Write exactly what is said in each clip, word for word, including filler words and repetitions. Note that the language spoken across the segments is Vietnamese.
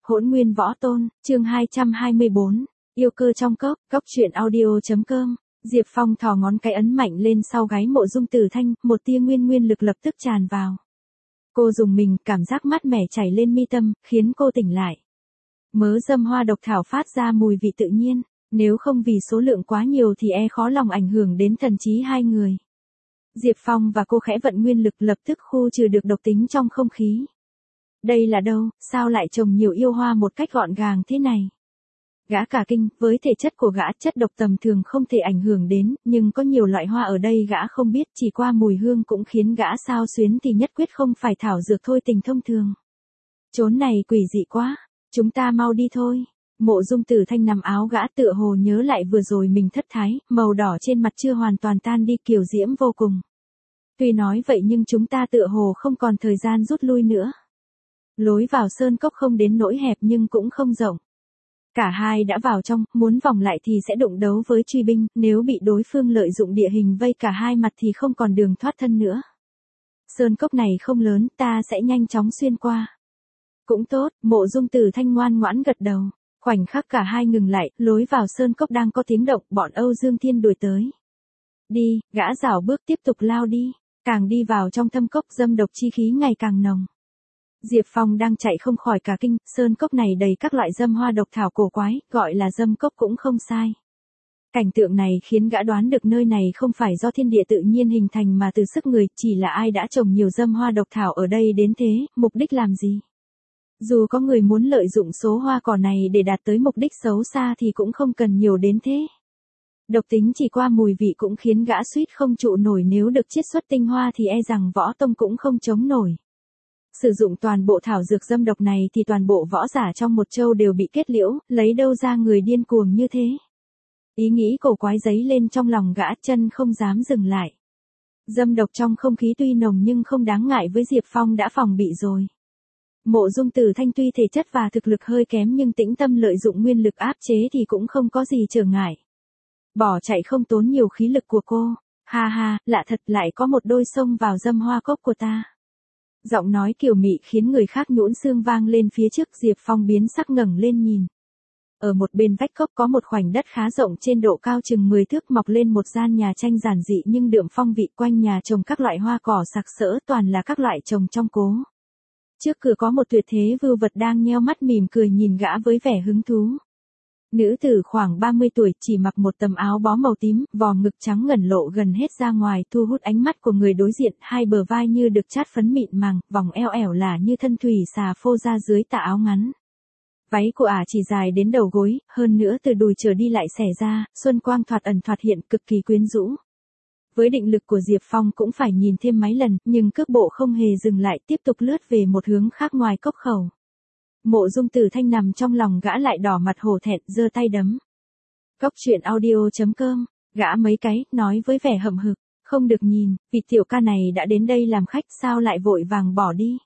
Hỗn Nguyên Võ Tôn, chương hai trăm hai mươi bốn, yêu cơ trong cốc, cốc truyện audio.com. Diệp Phong thò ngón cái ấn mạnh lên sau gáy Mộ Dung Tử Thanh, một tia nguyên nguyên lực lập tức tràn vào. Cô dùng mình, cảm giác mát mẻ chảy lên mi tâm, khiến cô tỉnh lại. Mớ dâm hoa độc thảo phát ra mùi vị tự nhiên, nếu không vì số lượng quá nhiều thì e khó lòng ảnh hưởng đến thần trí hai người. Diệp Phong và cô khẽ vận nguyên lực lập tức khu trừ được độc tính trong không khí. Đây là đâu, sao lại trồng nhiều yêu hoa một cách gọn gàng thế này? Gã cả kinh, với thể chất của gã chất độc tầm thường không thể ảnh hưởng đến, nhưng có nhiều loại hoa ở đây gã không biết, chỉ qua mùi hương cũng khiến gã xao xuyến thì nhất quyết không phải thảo dược thôi tình thông thường. Chốn này quỷ dị quá, chúng ta mau đi thôi. Mộ Dung Tử Thanh nằm áo gã tựa hồ nhớ lại vừa rồi mình thất thái, màu đỏ trên mặt chưa hoàn toàn tan đi kiều diễm vô cùng. Tuy nói vậy nhưng chúng ta tựa hồ không còn thời gian rút lui nữa. Lối vào sơn cốc không đến nỗi hẹp nhưng cũng không rộng. Cả hai đã vào trong, muốn vòng lại thì sẽ đụng đấu với truy binh, nếu bị đối phương lợi dụng địa hình vây cả hai mặt thì không còn đường thoát thân nữa. Sơn cốc này không lớn, ta sẽ nhanh chóng xuyên qua. Cũng tốt, Mộ Dung Tử Thanh ngoan ngoãn gật đầu. Khoảnh khắc cả hai ngừng lại, lối vào sơn cốc đang có tiếng động, bọn Âu Dương Thiên đuổi tới. Đi, gã rảo bước tiếp tục lao đi, càng đi vào trong thâm cốc dâm độc chi khí ngày càng nồng. Diệp Phong đang chạy không khỏi cả kinh, sơn cốc này đầy các loại dâm hoa độc thảo cổ quái, gọi là dâm cốc cũng không sai. Cảnh tượng này khiến gã đoán được nơi này không phải do thiên địa tự nhiên hình thành mà từ sức người, chỉ là ai đã trồng nhiều dâm hoa độc thảo ở đây đến thế, mục đích làm gì? Dù có người muốn lợi dụng số hoa cỏ này để đạt tới mục đích xấu xa thì cũng không cần nhiều đến thế. Độc tính chỉ qua mùi vị cũng khiến gã suýt không trụ nổi, nếu được chiết xuất tinh hoa thì e rằng võ tông cũng không chống nổi. Sử dụng toàn bộ thảo dược dâm độc này thì toàn bộ võ giả trong một châu đều bị kết liễu, lấy đâu ra người điên cuồng như thế. Ý nghĩ cổ quái giấy lên trong lòng gã, chân không dám dừng lại. Dâm độc trong không khí tuy nồng nhưng không đáng ngại với Diệp Phong đã phòng bị rồi. Mộ Dung Tử Thanh tuy thể chất và thực lực hơi kém nhưng tĩnh tâm lợi dụng nguyên lực áp chế thì cũng không có gì trở ngại. Bỏ chạy không tốn nhiều khí lực của cô. Ha ha, lạ thật, lại có một đôi xông vào dâm hoa cốc của ta. Giọng nói kiều mị khiến người khác nhũn xương vang lên phía trước. Diệp Phong biến sắc ngẩng lên nhìn. Ở một bên vách cốc có một khoảnh đất khá rộng trên độ cao chừng mười thước, mọc lên một gian nhà tranh giản dị nhưng đượm phong vị, quanh nhà trồng các loại hoa cỏ sặc sỡ, toàn là các loại trồng trong cố. Trước cửa có một tuyệt thế vưu vật đang nheo mắt mỉm cười nhìn gã với vẻ hứng thú. Nữ tử khoảng ba mươi tuổi, chỉ mặc một tấm áo bó màu tím, vò ngực trắng ngẩn lộ gần hết ra ngoài, thu hút ánh mắt của người đối diện, hai bờ vai như được chát phấn mịn màng, vòng eo ẻo là như thân thủy xà phô ra dưới tà áo ngắn. Váy của ả chỉ dài đến đầu gối, hơn nữa từ đùi trở đi lại xẻ ra, xuân quang thoạt ẩn thoạt hiện, cực kỳ quyến rũ. Với định lực của Diệp Phong cũng phải nhìn thêm mấy lần, nhưng cước bộ không hề dừng lại, tiếp tục lướt về một hướng khác ngoài cốc khẩu. Mộ Dung Tử Thanh nằm trong lòng gã lại đỏ mặt hổ thẹn, giơ tay đấm. Cốc truyện audio.com, gã mấy cái, nói với vẻ hậm hực, không được nhìn, vị tiểu ca này đã đến đây làm khách sao lại vội vàng bỏ đi.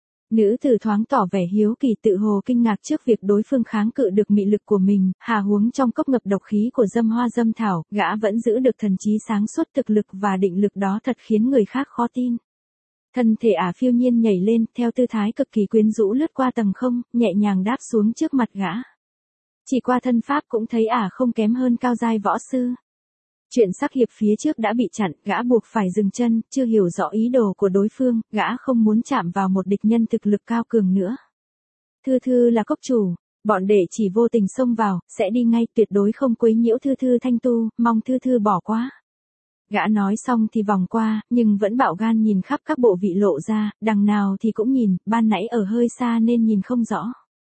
Nữ tử thoáng tỏ vẻ hiếu kỳ, tự hồ kinh ngạc trước việc đối phương kháng cự được mị lực của mình, hà huống trong cốc ngập độc khí của dâm hoa dâm thảo, gã vẫn giữ được thần trí sáng suốt, thực lực và định lực đó thật khiến người khác khó tin. Thân thể ả phiêu nhiên nhảy lên, theo tư thái cực kỳ quyến rũ lướt qua tầng không, nhẹ nhàng đáp xuống trước mặt gã. Chỉ qua thân pháp cũng thấy ả không kém hơn cao giai võ sư. Chuyện sắc hiệp phía trước đã bị chặn, gã buộc phải dừng chân, chưa hiểu rõ ý đồ của đối phương, gã không muốn chạm vào một địch nhân thực lực cao cường nữa. Thư Thư là cốc chủ, bọn đệ chỉ vô tình xông vào, sẽ đi ngay, tuyệt đối không quấy nhiễu Thư Thư thanh tu, mong Thư Thư bỏ qua. Gã nói xong thì vòng qua, nhưng vẫn bạo gan nhìn khắp các bộ vị lộ ra, đằng nào thì cũng nhìn, ban nãy ở hơi xa nên nhìn không rõ.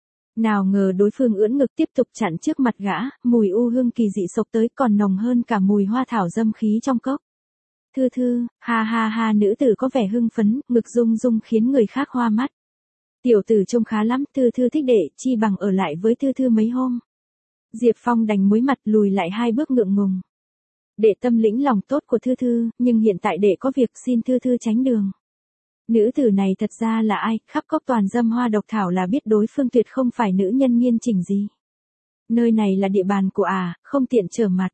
Nào ngờ đối phương ưỡn ngực tiếp tục chặn trước mặt gã, mùi u hương kỳ dị sộc tới còn nồng hơn cả mùi hoa thảo dâm khí trong cốc. Thư Thư, ha ha ha, nữ tử có vẻ hưng phấn, ngực rung rung khiến người khác hoa mắt. Tiểu tử trông khá lắm, Thư Thư thích đệ, chi bằng ở lại với Thư Thư mấy hôm. Diệp Phong đành muối mặt lùi lại hai bước ngượng ngùng. Đệ tâm lĩnh lòng tốt của Thư Thư, nhưng hiện tại đệ có việc, xin Thư Thư tránh đường. Nữ tử này thật ra là ai, khắp cốc toàn dâm hoa độc thảo là biết đối phương tuyệt không phải nữ nhân nghiên chỉnh gì. Nơi này là địa bàn của ả, à, không tiện trở mặt.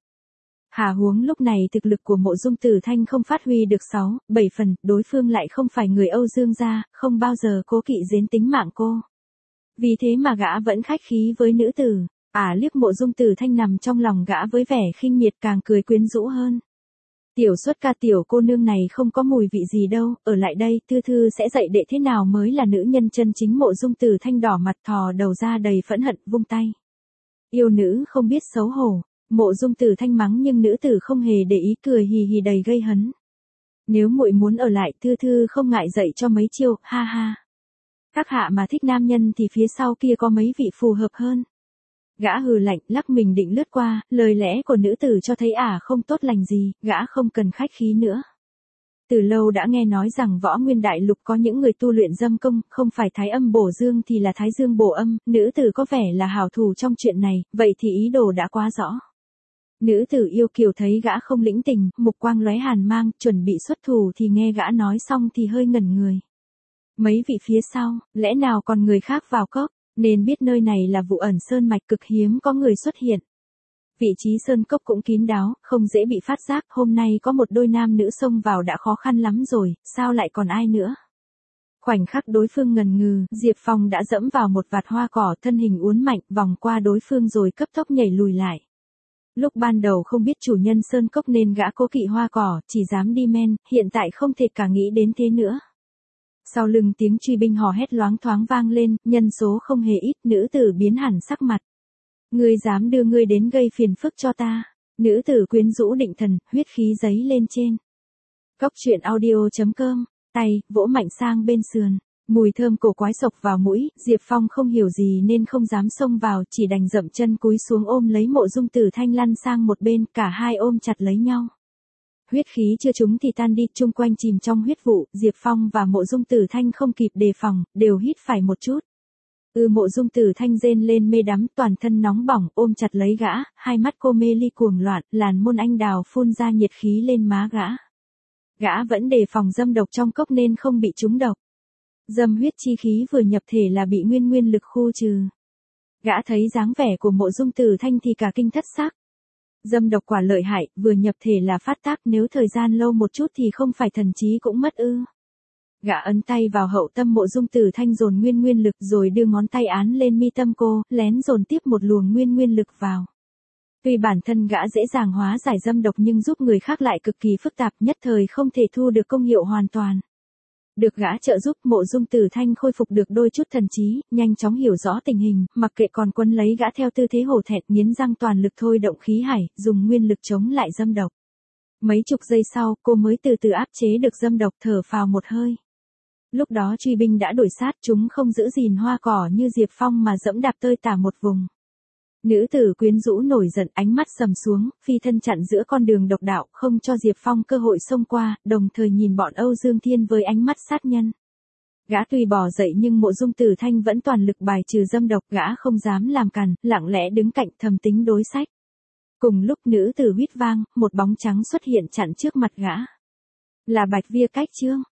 Hà huống lúc này thực lực của Mộ Dung Tử Thanh không phát huy được sáu, bảy phần, đối phương lại không phải người Âu Dương gia, không bao giờ cố kỵ đến tính mạng cô. Vì thế mà gã vẫn khách khí với nữ tử. Ả à, liếc Mộ Dung Tử Thanh nằm trong lòng gã với vẻ khinh miệt càng cười quyến rũ hơn. Tiểu Xuất ca tiểu cô nương này không có mùi vị gì đâu, ở lại đây, thư thư sẽ dạy đệ thế nào mới là nữ nhân chân chính. Mộ Dung Tử Thanh đỏ mặt thò đầu ra đầy phẫn hận, vung tay. Yêu nữ không biết xấu hổ. Mộ Dung Tử Thanh mắng nhưng nữ tử không hề để ý, cười hì hì đầy gây hấn. Nếu muội muốn ở lại, thư thư không ngại dạy cho mấy chiêu, ha ha. Các hạ mà thích nam nhân thì phía sau kia có mấy vị phù hợp hơn. Gã hừ lạnh, lắc mình định lướt qua, lời lẽ của nữ tử cho thấy ả à không tốt lành gì, gã không cần khách khí nữa. Từ lâu đã nghe nói rằng Võ Nguyên Đại Lục có những người tu luyện dâm công, không phải thái âm bổ dương thì là thái dương bổ âm, nữ tử có vẻ là hảo thủ trong chuyện này, vậy thì ý đồ đã quá rõ. Nữ tử yêu kiều thấy gã không lĩnh tình, mục quang lóe hàn mang, chuẩn bị xuất thủ thì nghe gã nói xong thì hơi ngẩn người. Mấy vị phía sau, lẽ nào còn người khác vào cốc, nên biết nơi này là vụ ẩn sơn mạch cực hiếm có người xuất hiện. Vị trí sơn cốc cũng kín đáo, không dễ bị phát giác, hôm nay có một đôi nam nữ xông vào đã khó khăn lắm rồi, sao lại còn ai nữa? Khoảnh khắc đối phương ngần ngừ, Diệp Phong đã dẫm vào một vạt hoa cỏ, thân hình uốn mạnh, vòng qua đối phương rồi cấp tốc nhảy lùi lại. Lúc ban đầu không biết chủ nhân sơn cốc nên gã cố kỵ hoa cỏ, chỉ dám đi men, hiện tại không thể cả nghĩ đến thế nữa. Sau lưng tiếng truy binh hò hét loáng thoáng vang lên, nhân số không hề ít, nữ tử biến hẳn sắc mặt. Ngươi dám đưa ngươi đến gây phiền phức cho ta. Nữ tử quyến rũ định thần, huyết khí giấy lên trên. Cốc truyện audio chấm com, tay, vỗ mạnh sang bên sườn. Mùi thơm cổ quái sộc vào mũi, Diệp Phong không hiểu gì nên không dám xông vào, chỉ đành dậm chân cúi xuống ôm lấy Mộ Dung Tử Thanh lăn sang một bên, cả hai ôm chặt lấy nhau. Huyết khí chưa trúng thì tan đi, chung quanh chìm trong huyết vụ, Diệp Phong và Mộ Dung Tử Thanh không kịp đề phòng, đều hít phải một chút. Ừ Mộ Dung Tử Thanh rên lên mê đắm, toàn thân nóng bỏng, ôm chặt lấy gã, hai mắt cô mê ly cuồng loạn, làn môn anh đào phun ra nhiệt khí lên má gã. Gã vẫn đề phòng dâm độc trong cốc nên không bị trúng độc. Dâm huyết chi khí vừa nhập thể là bị nguyên nguyên lực khu trừ. Gã thấy dáng vẻ của Mộ Dung Tử Thanh thì cả kinh thất xác. Dâm độc quả lợi hại, vừa nhập thể là phát tác, nếu thời gian lâu một chút thì không phải thần trí cũng mất ư. Gã ấn tay vào hậu tâm Mộ Dung Tử Thanh dồn nguyên nguyên lực rồi đưa ngón tay án lên mi tâm cô, lén dồn tiếp một luồng nguyên nguyên lực vào. Tuy bản thân gã dễ dàng hóa giải dâm độc nhưng giúp người khác lại cực kỳ phức tạp, nhất thời không thể thu được công hiệu hoàn toàn. Được gã trợ giúp, Mộ Dung Tử Thanh khôi phục được đôi chút thần trí, nhanh chóng hiểu rõ tình hình, mặc kệ còn quấn lấy gã theo tư thế hổ thẹn, nghiến răng toàn lực thôi động khí hải, dùng nguyên lực chống lại dâm độc. Mấy chục giây sau, cô mới từ từ áp chế được dâm độc, thở phào một hơi. Lúc đó truy binh đã đuổi sát, chúng không giữ gìn hoa cỏ như Diệp Phong mà dẫm đạp tơi tả một vùng. Nữ tử quyến rũ nổi giận, ánh mắt sầm xuống, phi thân chặn giữa con đường độc đạo, không cho Diệp Phong cơ hội xông qua, đồng thời nhìn bọn Âu Dương Thiên với ánh mắt sát nhân. Gã tuy bò dậy nhưng Mộ Dung Tử Thanh vẫn toàn lực bài trừ dâm độc, gã không dám làm cản, lặng lẽ đứng cạnh thầm tính đối sách. Cùng lúc nữ tử huýt vang, một bóng trắng xuất hiện chặn trước mặt gã. Là Bạch Via Cách Trương.